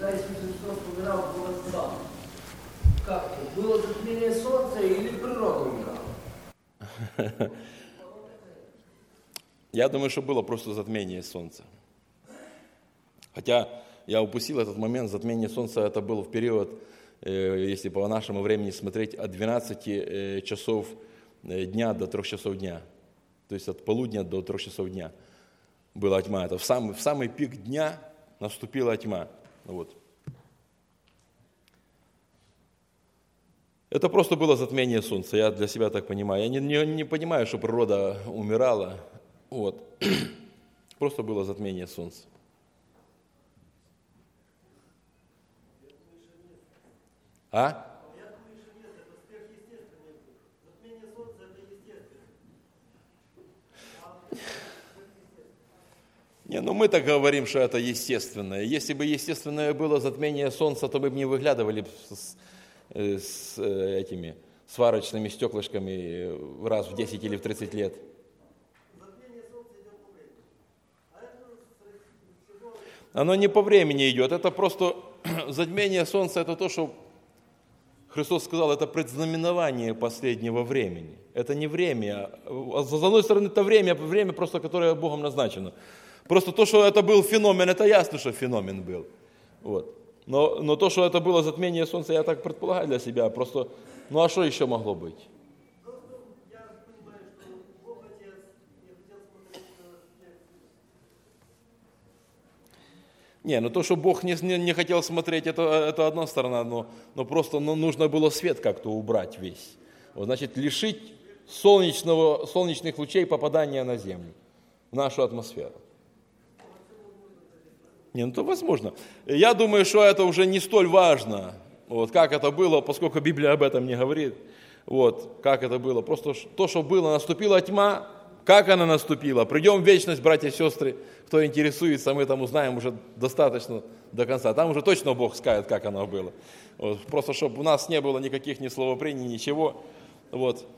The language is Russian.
когда Иисус Христос умирал, было сам. Как это? Было затмение солнца или природа умирала? Я думаю, что было просто затмение солнца. Хотя я упустил этот момент, затмение солнца, это было в период, если по нашему времени смотреть, от 12 часов дня до 3 часов дня. То есть от полудня до 3 часов дня была тьма. Это в самый пик дня наступила тьма. Вот. Это просто было затмение солнца, я для себя так понимаю. Я не понимаю, что природа умирала. Вот. Просто было затмение солнца. А? Я думаю, что нет, это сверхъестественное. Затмение солнца – это естественно. Не, ну мы так говорим, что это естественное. Если бы естественное было затмение солнца, то мы бы не выглядывали с этими сварочными стеклышками раз в 10 или в 30 лет. Затмение солнца идет по времени. А это всего... Оно не по времени идет, это просто затмение солнца, это то, что Христос сказал, это предзнаменование последнего времени. Это не время. С одной стороны, это время просто, которое Богом назначено. Просто то, что это был феномен, это ясно, что феномен был. Вот. Но то, что это было затмение солнца, я так предполагаю для себя. Просто, ну а что еще могло быть? Я понимаю, что Бог Отец не хотел смотреть на Не, ну то, что Бог не хотел смотреть, это одна сторона, но просто нужно было свет как-то убрать весь. Вот, значит, лишить солнечных лучей попадания на землю, в нашу атмосферу. Не, ну то возможно. Я думаю, что это уже не столь важно, вот, как это было, поскольку Библия об этом не говорит. Вот, как это было. Просто то, что было, наступила тьма, как она наступила. Придем в вечность, братья и сестры, кто интересуется, мы там узнаем уже достаточно до конца. Там уже точно Бог скажет, как оно было. Вот, просто, чтобы у нас не было никаких ни словопрений, ничего. Вот.